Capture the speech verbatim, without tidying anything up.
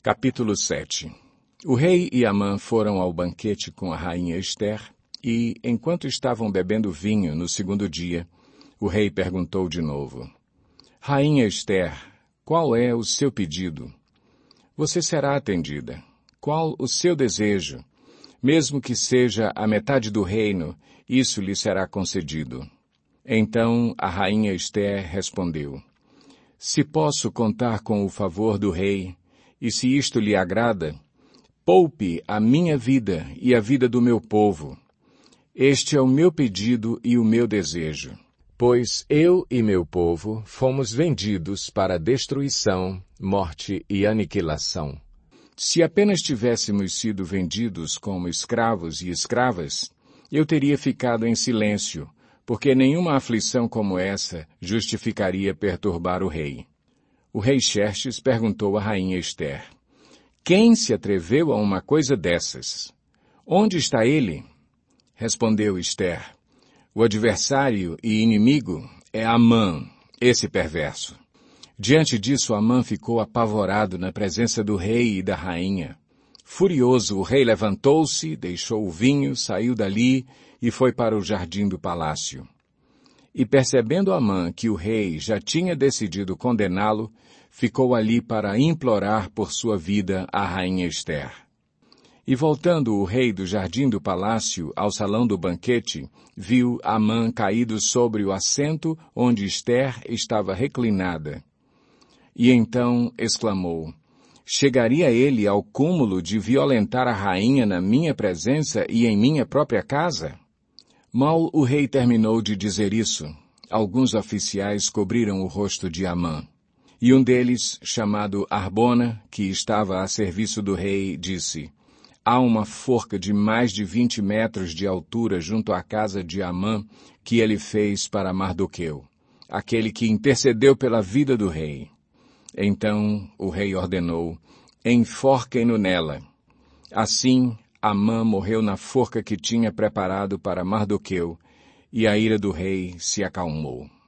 Capítulo sete. O rei e Amã foram ao banquete com a rainha Ester, e, enquanto estavam bebendo vinho no segundo dia, o rei perguntou de novo: Rainha Ester, qual é o seu pedido? Você será atendida. Qual o seu desejo? Mesmo que seja a metade do reino, isso lhe será concedido. Então a rainha Ester respondeu: Se posso contar com o favor do rei, e se isto lhe agrada, poupe a minha vida e a vida do meu povo. Este é o meu pedido e o meu desejo, pois eu e meu povo fomos vendidos para destruição, morte e aniquilação. Se apenas tivéssemos sido vendidos como escravos e escravas, eu teria ficado em silêncio, porque nenhuma aflição como essa justificaria perturbar o rei. O rei Xerxes perguntou à rainha Ester: Quem se atreveu a uma coisa dessas? Onde está ele? Respondeu Ester: O adversário e inimigo é Amã, esse perverso. Diante disso, Amã ficou apavorado na presença do rei e da rainha. Furioso, o rei levantou-se, deixou o vinho, saiu dali e foi para o jardim do palácio. E percebendo Amã que o rei já tinha decidido condená-lo, ficou ali para implorar por sua vida à rainha Ester. E voltando o rei do jardim do palácio ao salão do banquete, viu Amã caído sobre o assento onde Ester estava reclinada. E então exclamou: Chegaria ele ao cúmulo de violentar a rainha na minha presença e em minha própria casa? Mal o rei terminou de dizer isso, alguns oficiais cobriram o rosto de Amã. E um deles, chamado Arbona, que estava a serviço do rei, disse: Há uma forca de mais de vinte metros de altura junto à casa de Amã que ele fez para Mardoqueu, aquele que intercedeu pela vida do rei. Então o rei ordenou: Enforquem-no nela. Assim, Amã morreu na forca que tinha preparado para Mardoqueu, e a ira do rei se acalmou.